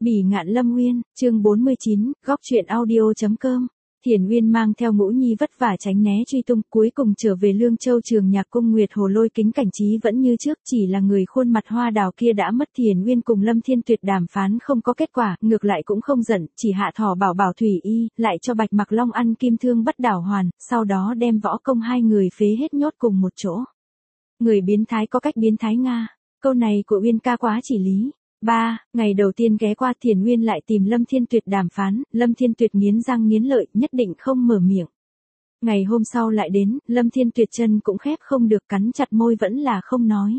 Bỉ ngạn Lâm Nguyên, chương 49, góc truyện audio.com. Thiền Nguyên mang theo Ngũ Nhi vất vả tránh né truy tung, cuối cùng trở về Lương Châu Trường Nhạc Cung. Nguyệt Hồ Lôi Kính cảnh trí vẫn như trước, chỉ là người khuôn mặt hoa đào kia đã mất. Thiền Nguyên cùng Lâm Thiên Tuyệt đàm phán không có kết quả, ngược lại cũng không giận, chỉ hạ thỏ bảo bảo Thủy Y, lại cho Bạch Mặc Long ăn kim thương bất đảo hoàn, sau đó đem võ công hai người phế hết nhốt cùng một chỗ. Người biến thái có cách biến thái Nga, câu này của Uyên ca quá chỉ lý. Ngày đầu tiên ghé qua Thiền Nguyên lại tìm Lâm Thiên Tuyệt đàm phán, Lâm Thiên Tuyệt nghiến răng nghiến lợi, nhất định không mở miệng. Ngày hôm sau lại đến, Lâm Thiên Tuyệt chân cũng khép không được, cắn chặt môi vẫn là không nói.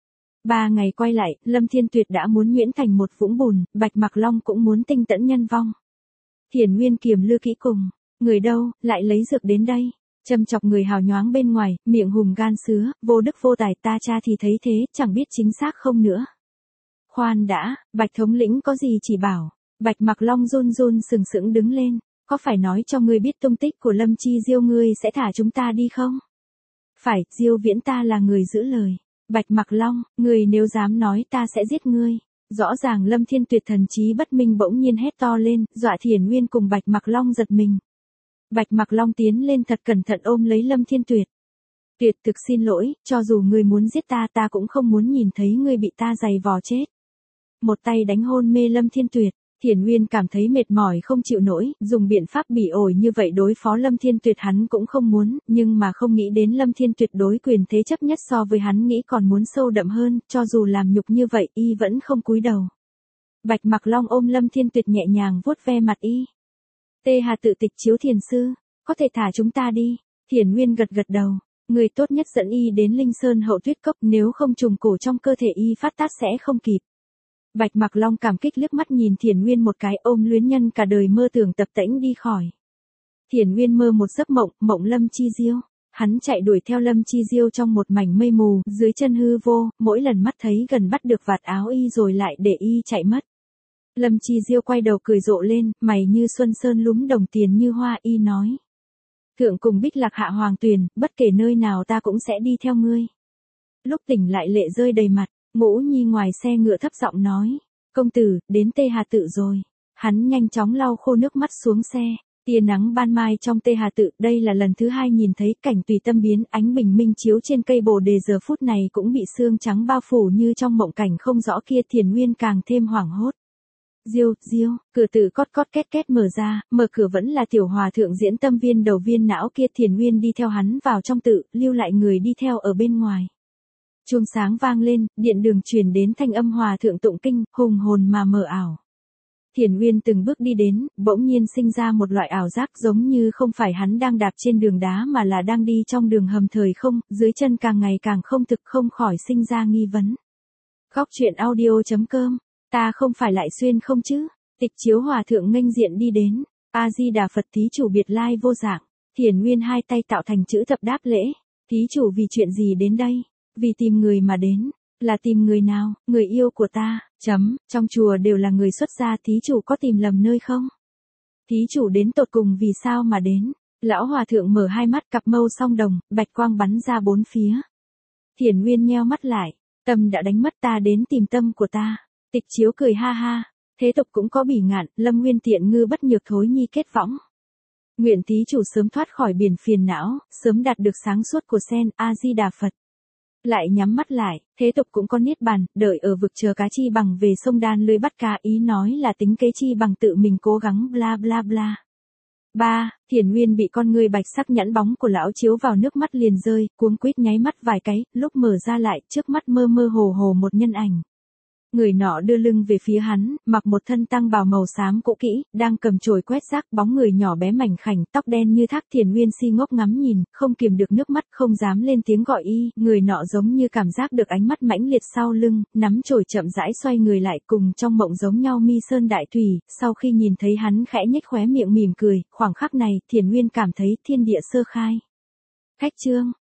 3 ngày quay lại, Lâm Thiên Tuyệt đã muốn nhuyễn thành một vũng bùn, Bạch Mặc Long cũng muốn tinh tẫn nhân vong. Thiền Nguyên kiềm lư kỹ cùng, người đâu, lại lấy dược đến đây. Châm chọc người hào nhoáng bên ngoài, miệng hùm gan sứa, vô đức vô tài, ta cha thì thấy thế, chẳng biết chính xác không nữa. Khoan đã, Bạch thống lĩnh có gì chỉ bảo. Bạch Mặc Long run run sừng sững đứng lên, có phải nói cho ngươi biết tung tích của Lâm Chi Diêu ngươi sẽ thả chúng ta đi không? Phải, Diêu Viễn ta là người giữ lời. Bạch Mặc Long, ngươi nếu dám nói ta sẽ giết ngươi. Rõ ràng Lâm Thiên Tuyệt thần trí bất minh bỗng nhiên hét to lên, dọa Thiền Nguyên cùng Bạch Mặc Long giật mình. Bạch Mặc Long tiến lên thật cẩn thận ôm lấy Lâm Thiên Tuyệt. Tuyệt thực xin lỗi, cho dù ngươi muốn giết ta, ta cũng không muốn nhìn thấy ngươi bị ta giày vò chết. Một tay đánh hôn mê Lâm Thiên Tuyệt, Thiền Nguyên cảm thấy mệt mỏi không chịu nổi, dùng biện pháp bỉ ổi như vậy đối phó Lâm Thiên Tuyệt hắn cũng không muốn, nhưng mà không nghĩ đến Lâm Thiên Tuyệt đối quyền thế chấp nhất so với hắn nghĩ còn muốn sâu đậm hơn, cho dù làm nhục như vậy y vẫn không cúi đầu. Bạch Mặc Long ôm Lâm Thiên Tuyệt nhẹ nhàng vuốt ve mặt y. Tê Hà tự tịch chiếu thiền sư, có thể thả chúng ta đi. Thiền Nguyên gật gật đầu, người tốt nhất dẫn y đến Linh Sơn Hậu Tuyết Cốc, nếu không trùng cổ trong cơ thể y phát tác sẽ không kịp. Bạch Mặc Long cảm kích liếc mắt nhìn Thiền Nguyên một cái, ôm luyến nhân cả đời mơ tưởng tập tễnh đi khỏi. Thiền Nguyên mơ một giấc mộng, mộng Lâm Chi Diêu. Hắn chạy đuổi theo Lâm Chi Diêu trong một mảnh mây mù, dưới chân hư vô, mỗi lần mắt thấy gần bắt được vạt áo y rồi lại để y chạy mất. Lâm Chi Diêu quay đầu cười rộ lên, mày như xuân sơn lúm đồng tiền như hoa, y nói. Thượng cùng Bích Lạc hạ hoàng tuyền, bất kể nơi nào ta cũng sẽ đi theo ngươi. Lúc tỉnh lại lệ rơi đầy mặt. Ngũ Nhi ngoài xe ngựa thấp giọng nói, công tử, đến Tê Hà Tự rồi. Hắn nhanh chóng lau khô nước mắt xuống xe, tia nắng ban mai trong Tê Hà Tự, đây là lần thứ 2 nhìn thấy cảnh tùy tâm biến, ánh bình minh chiếu trên cây bồ đề giờ phút này cũng bị sương trắng bao phủ như trong mộng cảnh không rõ kia. Thiền Nguyên càng thêm hoảng hốt. Diêu, cửa tự cót cót két két mở ra, mở cửa vẫn là tiểu hòa thượng diễn tâm viên đầu viên não kia. Thiền Nguyên đi theo hắn vào trong tự, lưu lại người đi theo ở bên ngoài. Chuông sáng vang lên, điện đường truyền đến thanh âm hòa thượng tụng kinh, hùng hồn mà mờ ảo. Thiền Nguyên từng bước đi đến, bỗng nhiên sinh ra một loại ảo giác giống như không phải hắn đang đạp trên đường đá mà là đang đi trong đường hầm thời không, dưới chân càng ngày càng không thực, không khỏi sinh ra nghi vấn. Góc truyện audio.com, ta không phải lại xuyên không chứ? Tịch chiếu hòa thượng nghênh diện đi đến, A Di Đà Phật, thí chủ biệt lai vô dạng. Thiền Nguyên hai tay tạo thành chữ thập đáp lễ, thí chủ vì chuyện gì đến đây? Vì tìm người mà đến. Là tìm người nào? Người yêu của ta. Trong chùa đều là người xuất gia, thí chủ có tìm lầm nơi không? Thí chủ đến tột cùng vì sao mà đến? Lão hòa thượng mở hai mắt, cặp mâu song đồng, bạch quang bắn ra bốn phía. Thiền Nguyên nheo mắt lại, tâm đã đánh mất, ta đến tìm tâm của ta. Tịch chiếu cười ha ha, thế tục cũng có bỉ ngạn, Lâm Nguyên tiện ngư bất nhược thối nhi kết võng. Nguyện thí chủ sớm thoát khỏi biển phiền não, sớm đạt được sáng suốt của sen, A Di Đà Phật. Lại nhắm mắt lại, thế tục cũng có niết bàn, đợi ở vực chờ cá chi bằng về sông đan lưới bắt cá, ý nói là tính kế chi bằng tự mình cố gắng bla bla bla. Thiền Nguyên bị con người bạch sắc nhẵn bóng của lão chiếu vào, nước mắt liền rơi, cuống quýt nháy mắt vài cái, lúc mở ra lại, trước mắt mơ mơ hồ hồ một nhân ảnh. Người nọ đưa lưng về phía hắn, mặc một thân tăng bào màu xám cũ kỹ, đang cầm chổi quét rác, bóng người nhỏ bé mảnh khảnh, tóc đen như thác. Thiền Nguyên si ngốc ngắm nhìn, không kiềm được nước mắt, không dám lên tiếng gọi y. Người nọ giống như cảm giác được ánh mắt mãnh liệt sau lưng, nắm chổi chậm rãi xoay người lại, cùng trong mộng giống nhau mi sơn đại thủy. Sau khi nhìn thấy hắn khẽ nhếch khóe miệng mỉm cười, khoảng khắc này, Thiền Nguyên cảm thấy thiên địa sơ khai. Khách trương,